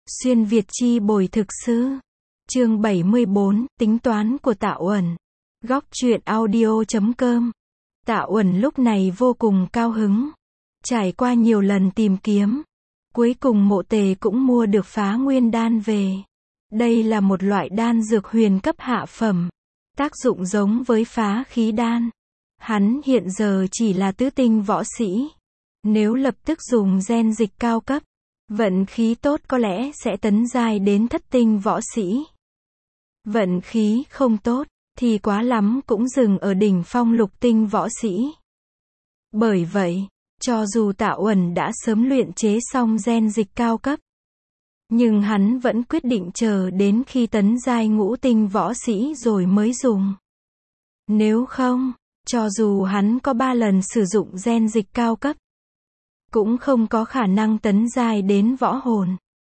Xuyên Việt chi bồi thực sư. Chương 74, tính toán của Tạ Uẩn. Góc truyện audio.com. Tạ Uẩn lúc này vô cùng cao hứng. Trải qua nhiều lần tìm kiếm, cuối cùng Mộ Tề cũng mua được Phá Nguyên đan về. Đây là một loại đan dược huyền cấp hạ phẩm, tác dụng giống với phá khí đan. Hắn hiện giờ chỉ là tứ tinh võ sĩ. Nếu lập tức dùng gen dịch cao cấp, vận khí tốt có lẽ sẽ tấn giai đến thất tinh võ sĩ. Vận khí không tốt, thì quá lắm cũng dừng ở đỉnh phong lục tinh võ sĩ. Bởi vậy, cho dù Tạ Uẩn đã sớm luyện chế xong gen dịch cao cấp, nhưng hắn vẫn quyết định chờ đến khi tấn giai ngũ tinh võ sĩ rồi mới dùng. Nếu không, cho dù hắn có 3 lần sử dụng gen dịch cao cấp, cũng không có khả năng tấn giai đến võ hồn.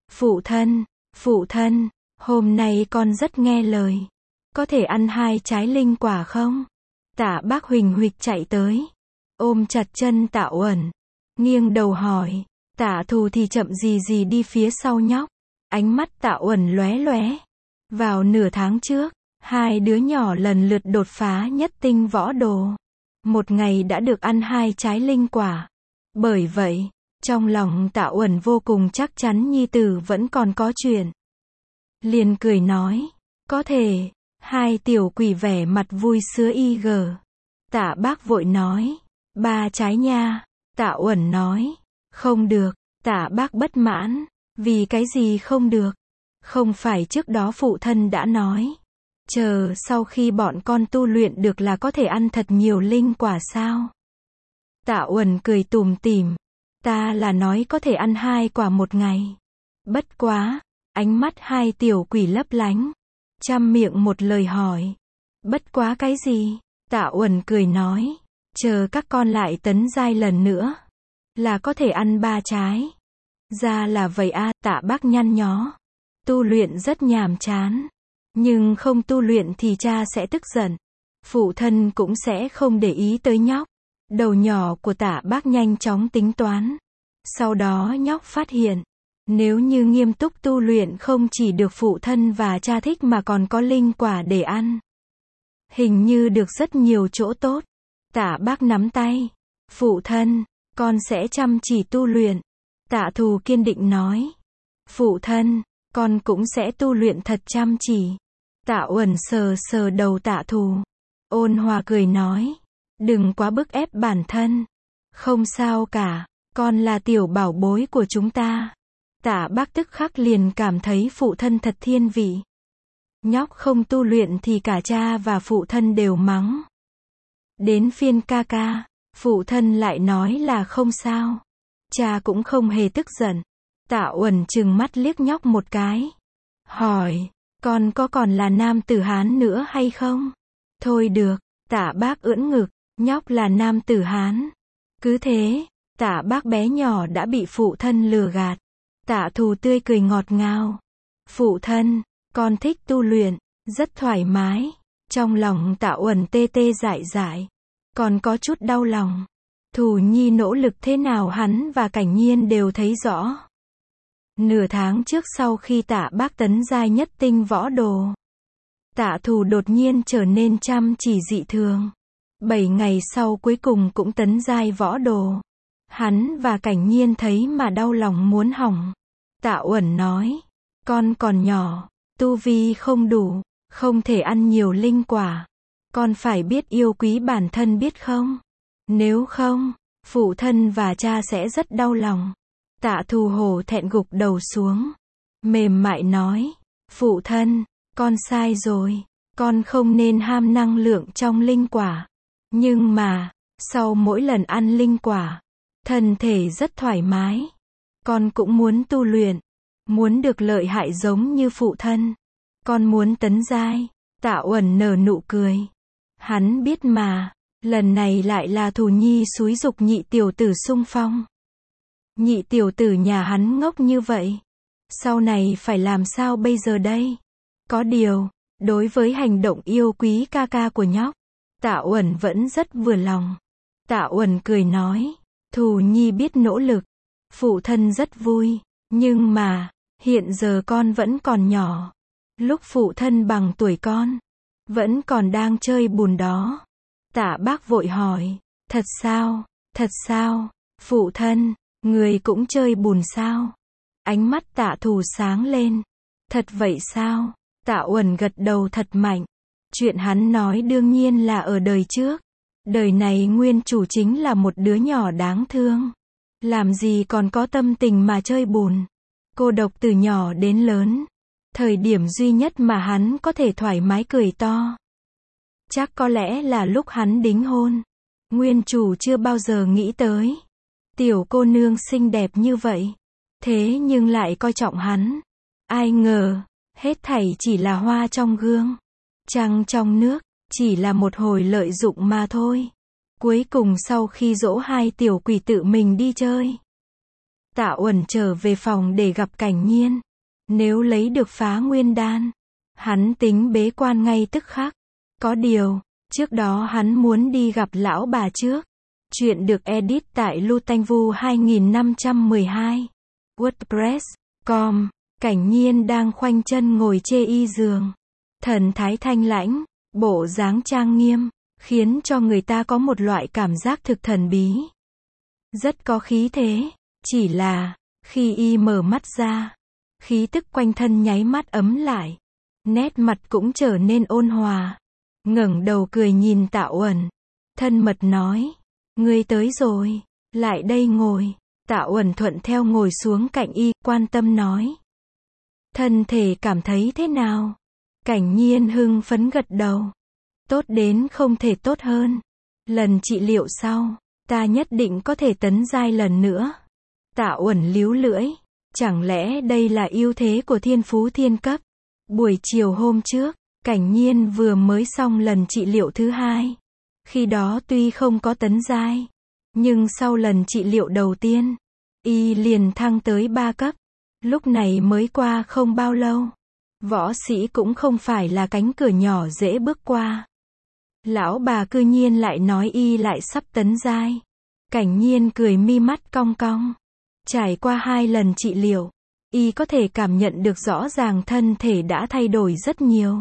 Phụ thân, hôm nay con rất nghe lời. Có thể ăn 2 trái linh quả không? Tạ Bác huỳnh huỵch chạy tới, ôm chặt chân Tạ Uẩn, nghiêng đầu hỏi. Tạ Thù thì chậm gì đi phía sau nhóc. Ánh mắt Tạ Uẩn lóe lóe. Vào nửa tháng trước, 2 đứa nhỏ lần lượt đột phá nhất tinh võ đồ. Một ngày đã được ăn 2 trái linh quả. Bởi vậy, trong lòng Tạ Uẩn vô cùng chắc chắn nhi tử vẫn còn có chuyện. Liền cười nói, có thể. 2 tiểu quỷ vẻ mặt vui sứa y gờ. Tạ Bác vội nói, 3 trái nha. Tạ Uẩn nói, không được. Tạ Bác bất mãn, vì cái gì không được? Không phải trước đó phụ thân đã nói, chờ sau khi bọn con tu luyện được là có thể ăn thật nhiều linh quả sao? Tạ Uẩn cười tủm tỉm, ta là nói có thể ăn 2 quả một ngày. Bất quá, ánh mắt 2 tiểu quỷ lấp lánh, trăm miệng một lời hỏi, bất quá cái gì? Tạ Uẩn cười nói, chờ các con lại tấn giai lần nữa, là có thể ăn 3 trái. Ra là vậy a. Tạ Bác nhăn nhó, tu luyện rất nhàm chán, nhưng không tu luyện thì cha sẽ tức giận, phụ thân cũng sẽ không để ý tới nhóc. Đầu nhỏ của Tạ Bác nhanh chóng tính toán. Sau đó nhóc phát hiện, nếu như nghiêm túc tu luyện không chỉ được phụ thân và cha thích mà còn có linh quả để ăn, hình như được rất nhiều chỗ tốt. Tạ Bác nắm tay, phụ thân, con sẽ chăm chỉ tu luyện. Tạ Thù kiên định nói, phụ thân, con cũng sẽ tu luyện thật chăm chỉ. Tạ Uẩn sờ đầu Tạ Thù, ôn hòa cười nói, đừng quá bức ép bản thân. Không sao cả, con là tiểu bảo bối của chúng ta. Tạ Bác tức khắc liền cảm thấy phụ thân thật thiên vị. Nhóc không tu luyện thì cả cha và phụ thân đều mắng. Đến phiên ca ca, phụ thân lại nói là không sao. Cha cũng không hề tức giận. Tạ Uẩn trừng mắt liếc nhóc một cái, hỏi, con có còn là nam tử Hán nữa hay không? Thôi được. Tạ Bác ưỡn ngực, nhóc là nam tử Hán. Cứ thế, Tạ Bác bé nhỏ đã bị phụ thân lừa gạt. Tạ Thù tươi cười ngọt ngào, phụ thân, con thích tu luyện, rất thoải mái. Trong lòng Tạ Uẩn tê tê dại dại, còn có chút đau lòng. Thù Nhi nỗ lực thế nào hắn và Cảnh Nhiên đều thấy rõ. Nửa tháng trước sau khi Tạ Bác tấn giai nhất tinh võ đồ, Tạ Thù đột nhiên trở nên chăm chỉ dị thường. 7 ngày sau cuối cùng cũng tấn giai võ đồ. Hắn và Cảnh Nhiên thấy mà đau lòng muốn hỏng. Tạ Uẩn nói, con còn nhỏ, tu vi không đủ, không thể ăn nhiều linh quả. Con phải biết yêu quý bản thân biết không? Nếu không, phụ thân và cha sẽ rất đau lòng. Tạ Thù hổ thẹn gục đầu xuống, mềm mại nói, phụ thân, con sai rồi, con không nên ham năng lượng trong linh quả. Nhưng mà, sau mỗi lần ăn linh quả, thân thể rất thoải mái. Con cũng muốn tu luyện, muốn được lợi hại giống như phụ thân. Con muốn tấn giai. Tạ Uẩn nở nụ cười. Hắn biết mà, lần này lại là Thù Nhi xúi giục nhị tiểu tử xung phong. Nhị tiểu tử nhà hắn ngốc như vậy, sau này phải làm sao bây giờ đây? Có điều, đối với hành động yêu quý ca ca của nhóc, Tạ Uẩn vẫn rất vừa lòng. Tạ Uẩn cười nói, Thù Nhi biết nỗ lực, phụ thân rất vui, nhưng mà, Hiện giờ con vẫn còn nhỏ. Lúc phụ thân bằng tuổi con, vẫn còn đang chơi bùn đó. Tạ bác vội hỏi, thật sao, thật sao, phụ thân, người cũng chơi bùn sao? Ánh mắt Tạ Thù sáng lên. Thật vậy sao? Tạ Uẩn gật đầu thật mạnh. Chuyện hắn nói đương nhiên là ở đời trước. Đời này nguyên chủ chính là một đứa nhỏ đáng thương. Làm gì còn có tâm tình mà chơi bùn. Cô độc từ nhỏ đến lớn. Thời điểm duy nhất mà hắn có thể thoải mái cười to, chắc có lẽ là lúc hắn đính hôn. Nguyên chủ chưa bao giờ nghĩ tới tiểu cô nương xinh đẹp như vậy, thế nhưng lại coi trọng hắn. Ai ngờ, hết thảy chỉ là hoa trong gương, trăng trong nước, chỉ là một hồi lợi dụng mà thôi. Cuối cùng sau khi dỗ hai tiểu quỷ tự mình đi chơi, Tạ Uẩn trở về phòng để gặp Cảnh Nhiên. Nếu lấy được Phá Nguyên Đan, hắn tính bế quan ngay tức khắc. Có điều, trước đó hắn muốn đi gặp lão bà trước. Chuyện được edit tại Lutanvu 2512. WordPress.com. Cảnh Nhiên đang khoanh chân ngồi chê y giường. Thần thái thanh lãnh, bộ dáng trang nghiêm, khiến cho người ta có một loại cảm giác thực thần bí. Rất có khí thế, chỉ là, khi y mở mắt ra, khí tức quanh thân nháy mắt ấm lại. Nét mặt cũng trở nên ôn hòa. Ngẩng đầu cười nhìn Tạ Uẩn. Thân mật nói, ngươi tới rồi, lại đây ngồi. Tạ Uẩn thuận theo ngồi xuống cạnh y, quan tâm nói. Thân thể cảm thấy thế nào? Cảnh Nhiên hưng phấn gật đầu. Tốt đến không thể tốt hơn. Lần trị liệu sau, ta nhất định có thể tấn giai lần nữa. Tạ Uẩn líu lưỡi. Chẳng lẽ đây là ưu thế của thiên phú thiên cấp? Buổi chiều hôm trước, Cảnh Nhiên vừa mới xong lần trị liệu thứ hai. Khi đó tuy không có tấn giai, nhưng sau lần trị liệu đầu tiên, y liền thăng tới 3 cấp. Lúc này mới qua không bao lâu. Võ sĩ cũng không phải là cánh cửa nhỏ dễ bước qua. Lão bà cư nhiên lại nói y lại sắp tấn giai. Cảnh Nhiên cười mi mắt cong cong. Trải qua 2 lần trị liệu, y có thể cảm nhận được rõ ràng thân thể đã thay đổi rất nhiều.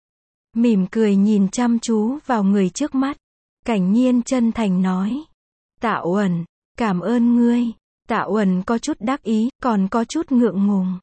Mỉm cười nhìn chăm chú vào người trước mắt. Cảnh Nhiên chân thành nói. Tạ Uẩn, cảm ơn ngươi. Tạ Uẩn có chút đắc ý, còn có chút ngượng ngùng.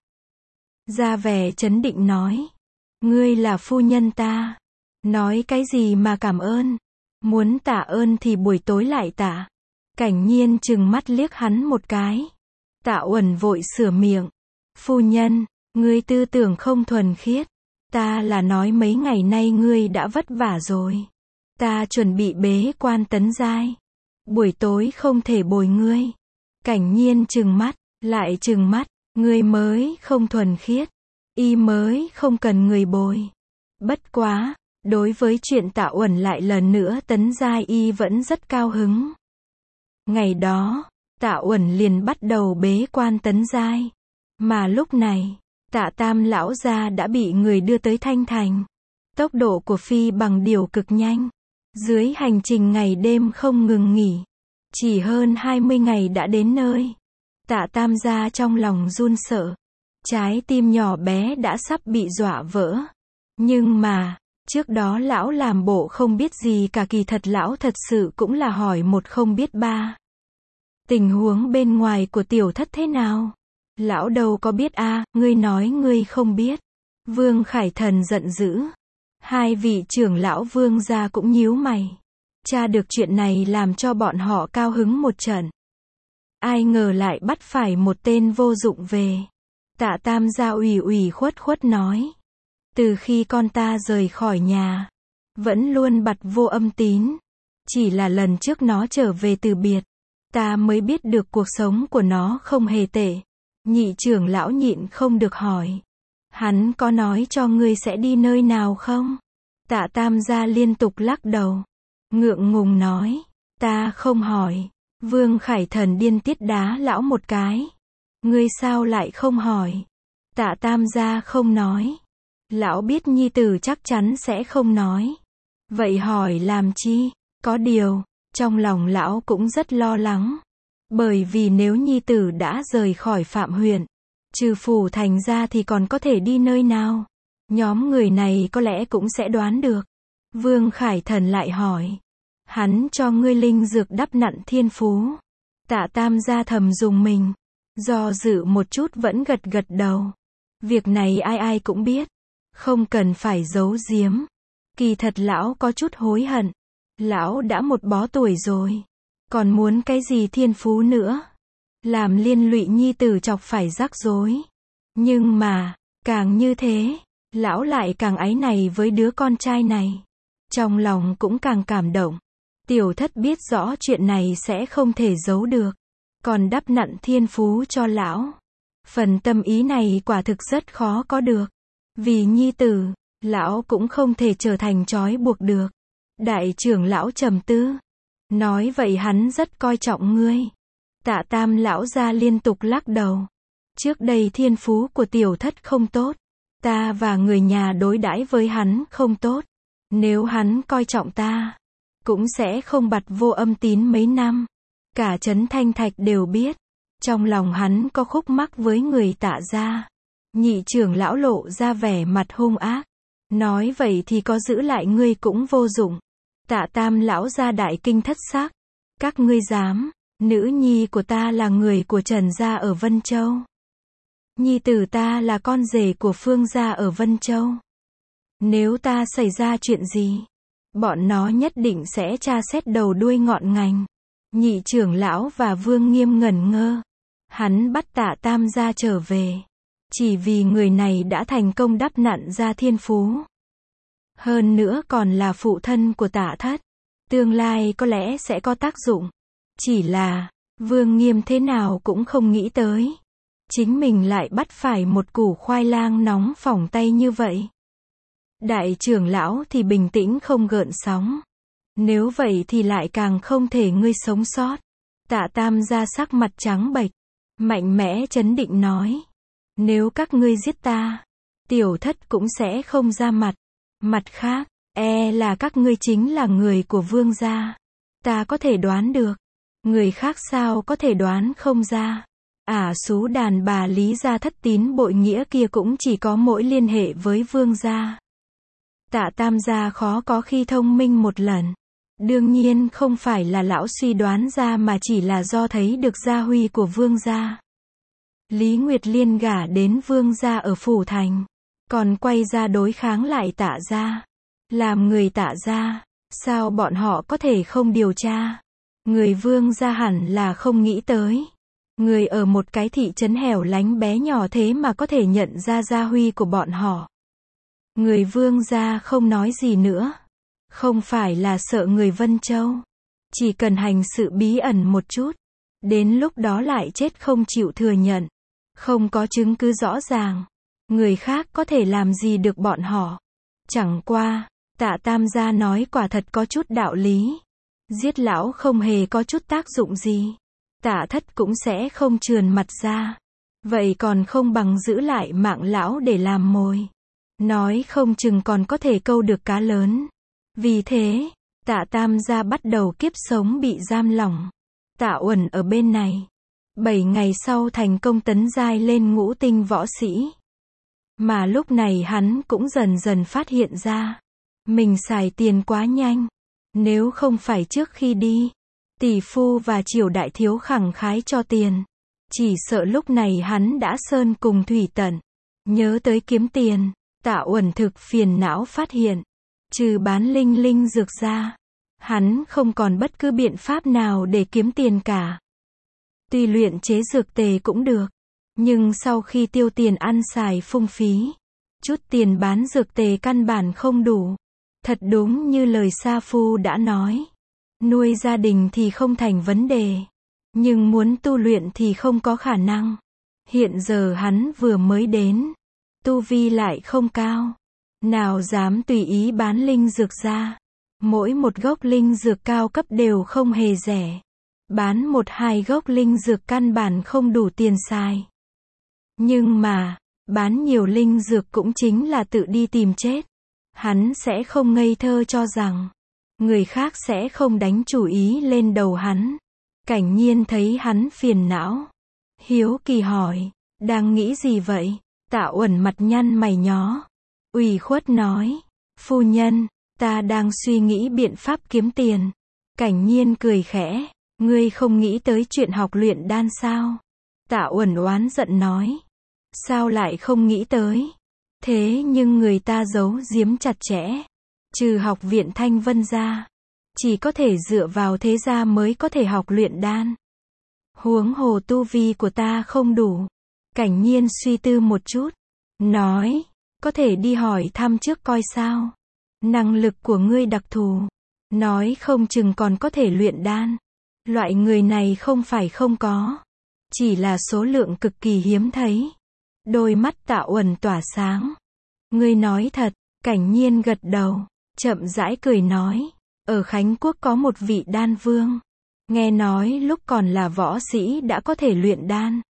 Ra vẻ trấn định nói. Ngươi là phu nhân ta. Nói cái gì mà cảm ơn. Muốn tạ ơn thì buổi tối lại tạ. Cảnh Nhiên trừng mắt liếc hắn một cái. Tạ Uẩn vội sửa miệng. Phu nhân, ngươi tư tưởng không thuần khiết. Ta là nói mấy ngày nay ngươi đã vất vả rồi. Ta chuẩn bị bế quan tấn giai. Buổi tối không thể bồi ngươi. Cảnh Nhiên trừng mắt, lại trừng mắt. Ngươi mới không thuần khiết. Y mới không cần người bồi. Bất quá, đối với chuyện Tạ Uẩn lại lần nữa tấn giai y vẫn rất cao hứng. Ngày đó, Tạ Uẩn liền bắt đầu bế quan tấn giai. Mà lúc này, Tạ Tam lão gia đã bị người đưa tới Thanh Thành. Tốc độ của phi bằng điều cực nhanh. Dưới hành trình ngày đêm không ngừng nghỉ. Chỉ hơn 20 ngày đã đến nơi. Tạ Tam gia trong lòng run sợ. Trái tim nhỏ bé đã sắp bị dọa vỡ. Nhưng mà, trước đó lão làm bộ không biết gì cả, kỳ thật lão thật sự cũng là hỏi một không biết ba. Tình huống bên ngoài của tiểu thất thế nào? Lão đâu có biết a, ngươi nói ngươi không biết. Vương Khải Thần giận dữ. Hai vị trưởng lão Vương gia cũng nhíu mày. Tra được chuyện này làm cho bọn họ cao hứng một trận. Ai ngờ lại bắt phải một tên vô dụng về. Tạ Tam gia ủy khuất nói. Từ khi con ta rời khỏi nhà, vẫn luôn bặt vô âm tín. Chỉ là lần trước nó trở về từ biệt, ta mới biết được cuộc sống của nó không hề tệ. Nhị trưởng lão nhịn không được hỏi. Hắn có nói cho ngươi sẽ đi nơi nào không? Tạ Tam gia liên tục lắc đầu. Ngượng ngùng nói. Ta không hỏi. Vương Khải Thần điên tiết đá lão một cái. Ngươi sao lại không hỏi? Tạ Tam gia không nói. Lão biết nhi tử chắc chắn sẽ không nói. Vậy hỏi làm chi? Có điều, trong lòng lão cũng rất lo lắng. Bởi vì nếu nhi tử đã rời khỏi Phạm huyện, Trừ phủ thành ra thì còn có thể đi nơi nào? Nhóm người này có lẽ cũng sẽ đoán được. Vương Khải Thần lại hỏi. Hắn cho ngươi linh dược đắp nặn thiên phú. Tạ Tam gia thầm dùng mình. Do dự một chút vẫn gật gật đầu. Việc này ai ai cũng biết. Không cần phải giấu giếm. Kỳ thật lão có chút hối hận. Lão đã một bó tuổi rồi. Còn muốn cái gì thiên phú nữa? Làm liên lụy nhi tử chọc phải rắc rối. Nhưng mà, càng như thế, lão lại càng áy này với đứa con trai này. Trong lòng cũng càng cảm động. Tiểu thất biết rõ chuyện này sẽ không thể giấu được. Còn đắp nặn thiên phú cho lão. Phần tâm ý này quả thực rất khó có được. Vì nhi tử, lão cũng không thể trở thành trói buộc được. Đại trưởng lão trầm tư. Nói vậy hắn rất coi trọng ngươi. Tạ Tam lão gia liên tục lắc đầu. Trước đây thiên phú của tiểu thất không tốt. Ta và người nhà đối đãi với hắn không tốt. Nếu hắn coi trọng ta, cũng sẽ không bặt vô âm tín mấy năm. Cả trấn Thanh Thạch đều biết. Trong lòng hắn có khúc mắc với người Tạ gia. Nhị trưởng lão lộ ra vẻ mặt hung ác. Nói vậy thì có giữ lại ngươi cũng vô dụng. Tạ Tam lão gia đại kinh thất sắc. Các ngươi dám, nữ nhi của ta là người của Trần gia ở Vân Châu. Nhi tử ta là con rể của Phương gia ở Vân Châu. Nếu ta xảy ra chuyện gì, bọn nó nhất định sẽ tra xét đầu đuôi ngọn ngành. Nhị trưởng lão và Vương Nghiêm ngẩn ngơ. Hắn bắt Tạ Tam gia trở về. Chỉ vì người này đã thành công đắp nặn ra thiên phú. Hơn nữa còn là phụ thân của Tạ thất. Tương lai có lẽ sẽ có tác dụng. Chỉ là, Vương Nghiêm thế nào cũng không nghĩ tới. Chính mình lại bắt phải một củ khoai lang nóng phỏng tay như vậy. Đại trưởng lão thì bình tĩnh không gợn sóng. Nếu vậy thì lại càng không thể ngươi sống sót. Tạ Tam gia sắc mặt trắng bệch. Mạnh mẽ trấn định nói. Nếu các ngươi giết ta, tiểu thất cũng sẽ không ra mặt. Mặt khác, là các ngươi chính là người của Vương gia. Ta có thể đoán được. Người khác sao có thể đoán không ra. Xú đàn bà Lý gia thất tín bội nghĩa kia cũng chỉ có mỗi liên hệ với Vương gia. Tạ Tam gia khó có khi thông minh một lần. Đương nhiên không phải là lão suy đoán ra mà chỉ là do thấy được gia huy của Vương gia. Lý Nguyệt Liên gả đến Vương gia ở Phủ Thành. Còn quay ra đối kháng lại Tạ gia. Làm người Tạ gia, sao bọn họ có thể không điều tra? Người Vương gia hẳn là không nghĩ tới. Người ở một cái thị trấn hẻo lánh bé nhỏ thế mà có thể nhận ra gia huy của bọn họ. Người Vương gia không nói gì nữa. Không phải là sợ người Vân Châu. Chỉ cần hành sự bí ẩn một chút. Đến lúc đó lại chết không chịu thừa nhận. Không có chứng cứ rõ ràng. Người khác có thể làm gì được bọn họ. Chẳng qua, Tạ Tam gia nói quả thật có chút đạo lý. Giết lão không hề có chút tác dụng gì. Tạ thất cũng sẽ không trườn mặt ra. Vậy còn không bằng giữ lại mạng lão để làm mồi. Nói không chừng còn có thể câu được cá lớn. Vì thế, Tạ Tam gia bắt đầu kiếp sống bị giam lỏng. Tạ Uẩn ở bên này. 7 ngày sau thành công tấn giai lên ngũ tinh võ sĩ. Mà lúc này hắn cũng dần dần phát hiện ra. Mình xài tiền quá nhanh. Nếu không phải trước khi đi, tỷ phu và Triều đại thiếu khẳng khái cho tiền. Chỉ sợ lúc này hắn đã sơn cùng thủy tận. Nhớ tới kiếm tiền, Tạ Uẩn thực phiền não phát hiện. Trừ bán linh dược ra, hắn không còn bất cứ biện pháp nào để kiếm tiền cả. Tuy luyện chế dược tề cũng được, nhưng sau khi tiêu tiền ăn xài phung phí, chút tiền bán dược tề căn bản không đủ. Thật đúng như lời Sa Phu đã nói. Nuôi gia đình thì không thành vấn đề. Nhưng muốn tu luyện thì không có khả năng. Hiện giờ hắn vừa mới đến. Tu vi lại không cao. Nào dám tùy ý bán linh dược ra. Mỗi một gốc linh dược cao cấp đều không hề rẻ. Bán 1-2 gốc linh dược căn bản không đủ tiền xài. Nhưng mà, bán nhiều linh dược cũng chính là tự đi tìm chết. Hắn sẽ không ngây thơ cho rằng người khác sẽ không đánh chủ ý lên đầu hắn. Cảnh Nhiên thấy hắn phiền não, hiếu kỳ hỏi, Đang nghĩ gì vậy? Tạ Uẩn mặt nhăn mày nhó. Ủy khuất nói. Phu nhân, ta đang suy nghĩ biện pháp kiếm tiền. Cảnh Nhiên cười khẽ. Ngươi không nghĩ tới chuyện học luyện đan sao? Tạ Uẩn oán giận nói. Sao lại không nghĩ tới? Thế nhưng người ta giấu giếm chặt chẽ. Trừ học viện Thanh Vân ra, chỉ có thể dựa vào thế gia mới có thể học luyện đan. Huống hồ tu vi của ta không đủ. Cảnh Nhiên suy tư một chút, nói, có thể đi hỏi thăm trước coi sao. Năng lực của ngươi đặc thù, nói không chừng còn có thể luyện đan. Loại người này không phải không có, chỉ là số lượng cực kỳ hiếm thấy. Đôi mắt Tạ Uẩn tỏa sáng. Ngươi nói thật? Cảnh Nhiên gật đầu, chậm rãi cười nói, ở Khánh Quốc có một vị đan vương. Nghe nói lúc còn là võ sĩ đã có thể luyện đan.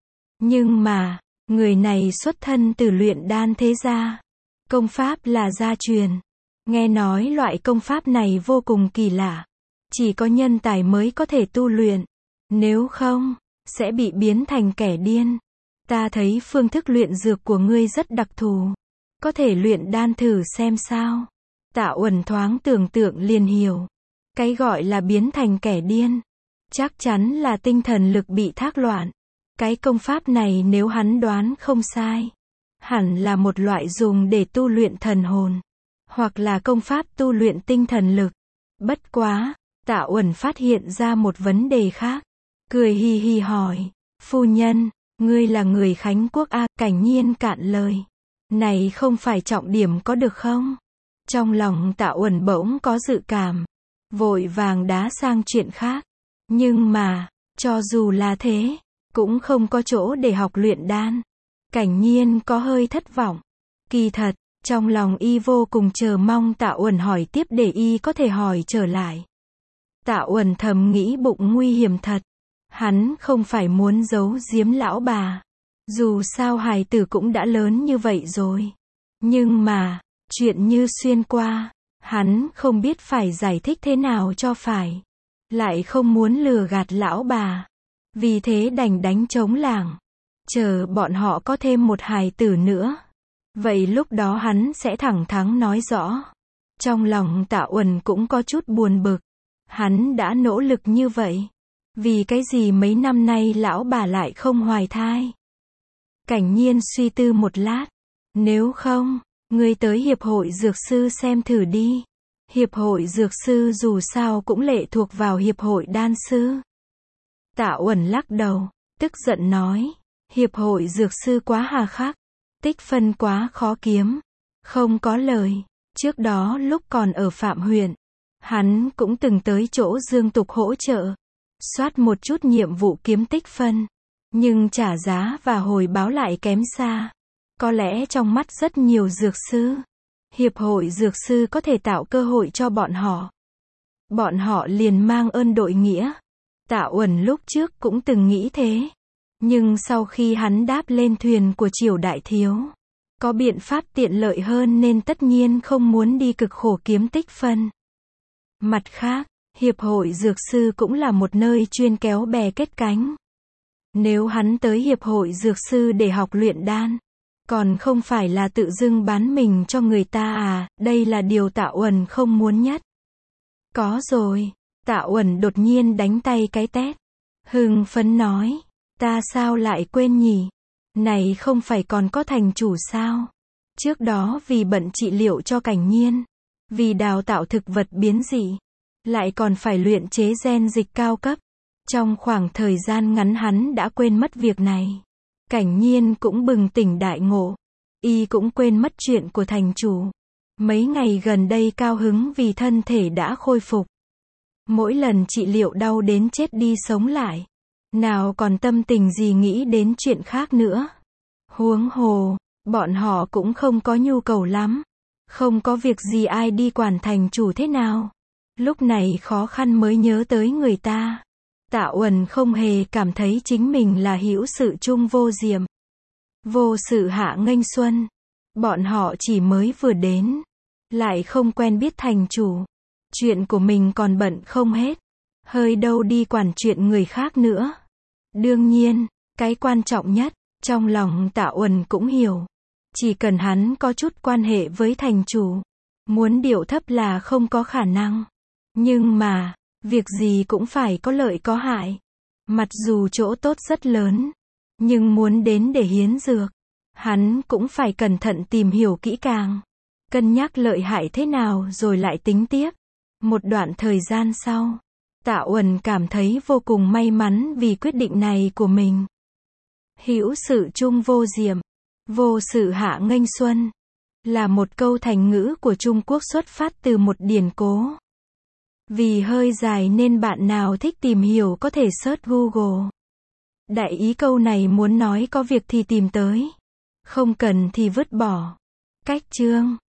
Nhưng mà, người này xuất thân từ luyện đan thế gia. Công pháp là gia truyền. Nghe nói loại công pháp này vô cùng kỳ lạ. Chỉ có nhân tài mới có thể tu luyện. Nếu không, sẽ bị biến thành kẻ điên. Ta thấy phương thức luyện dược của ngươi rất đặc thù. Có thể luyện đan thử xem sao. Tạ Uẩn thoáng tưởng tượng liền hiểu. Cái gọi là biến thành kẻ điên, chắc chắn là tinh thần lực bị thác loạn. Cái công pháp này nếu hắn đoán không sai, hẳn là một loại dùng để tu luyện thần hồn, hoặc là công pháp tu luyện tinh thần lực. Bất quá, Tạ Uẩn phát hiện ra một vấn đề khác. Cười hi hi hỏi, phu nhân, ngươi là người Khánh Quốc à? Cảnh Nhiên cạn lời. Này không phải trọng điểm có được không? Trong lòng Tạ Uẩn bỗng có dự cảm, vội vàng đá sang chuyện khác. Nhưng mà, cho dù là thế, cũng không có chỗ để học luyện đan. Cảnh Nhiên có hơi thất vọng. Kỳ thật, trong lòng y vô cùng chờ mong Tạ Uẩn hỏi tiếp để y có thể hỏi trở lại. Tạ Uẩn thầm nghĩ bụng nguy hiểm thật. Hắn không phải muốn giấu giếm lão bà. Dù sao hài tử cũng đã lớn như vậy rồi. Nhưng mà, chuyện như xuyên qua, hắn không biết phải giải thích thế nào cho phải. Lại không muốn lừa gạt lão bà. Vì thế đành đánh trống lảng. Chờ bọn họ có thêm một hài tử nữa. Vậy lúc đó hắn sẽ thẳng thắn nói rõ. Trong lòng Tạ Uẩn cũng có chút buồn bực. Hắn đã nỗ lực như vậy. Vì cái gì mấy năm nay lão bà lại không hoài thai? Cảnh Nhiên suy tư một lát. Nếu không, ngươi tới hiệp hội dược sư xem thử đi. Hiệp hội dược sư dù sao cũng lệ thuộc vào hiệp hội đan sư. Tạ Uẩn lắc đầu, tức giận nói. Hiệp hội dược sư quá hà khắc. Tích phân quá khó kiếm. Không có lời. Trước đó lúc còn ở Phạm huyện, hắn cũng từng tới chỗ Dương Tục hỗ trợ. Soát một chút nhiệm vụ kiếm tích phân. Nhưng trả giá và hồi báo lại kém xa. Có lẽ trong mắt rất nhiều dược sư, hiệp hội dược sư có thể tạo cơ hội cho bọn họ. Bọn họ liền mang ơn đội nghĩa. Tạ Uẩn lúc trước cũng từng nghĩ thế. Nhưng sau khi hắn đáp lên thuyền của Triều Đại Thiếu, có biện pháp tiện lợi hơn nên tất nhiên không muốn đi cực khổ kiếm tích phân. Mặt khác, hiệp hội dược sư cũng là một nơi chuyên kéo bè kết cánh. Nếu hắn tới hiệp hội dược sư để học luyện đan, còn không phải là tự dưng bán mình cho người ta à? Đây là điều Tạ Uẩn không muốn nhất. Có rồi. Tạ Uẩn đột nhiên đánh tay cái tét. Hưng phấn nói. Ta sao lại quên nhỉ? Này không phải còn có thành chủ sao? Trước đó vì bận trị liệu cho Cảnh Nhiên, vì đào tạo thực vật biến dị, lại còn phải luyện chế gen dịch cao cấp. Trong khoảng thời gian ngắn hắn đã quên mất việc này. Cảnh Nhiên cũng bừng tỉnh đại ngộ. Y cũng quên mất chuyện của thành chủ. Mấy ngày gần đây cao hứng vì thân thể đã khôi phục. Mỗi lần trị liệu đau đến chết đi sống lại. Nào còn tâm tình gì nghĩ đến chuyện khác nữa. Huống hồ, bọn họ cũng không có nhu cầu lắm. Không có việc gì ai đi quản thành chủ thế nào. Lúc này khó khăn mới nhớ tới người ta. Tạ Uẩn không hề cảm thấy chính mình là hữu sự chung vô diệm. Vô sự hạ nghênh xuân. Bọn họ chỉ mới vừa đến. Lại không quen biết thành chủ. Chuyện của mình còn bận không hết. Hơi đâu đi quản chuyện người khác nữa. Đương nhiên, cái quan trọng nhất Trong lòng Tạ Uẩn cũng hiểu. Chỉ cần hắn có chút quan hệ với thành chủ, muốn điệu thấp là không có khả năng. Nhưng mà, việc gì cũng phải có lợi có hại. Mặc dù chỗ tốt rất lớn, nhưng muốn đến để hiến dược, hắn cũng phải cẩn thận tìm hiểu kỹ càng. Cân nhắc lợi hại thế nào rồi lại tính tiếp. Một đoạn thời gian sau, Tạ Uẩn cảm thấy vô cùng may mắn vì quyết định này của mình. Hữu sự chung vô diệm, vô sự hạ nghênh xuân, là một câu thành ngữ của Trung Quốc xuất phát từ một điển cố. Vì hơi dài nên bạn nào thích tìm hiểu có thể search Google. Đại ý câu này muốn nói có việc thì tìm tới, không cần thì vứt bỏ. Cách chương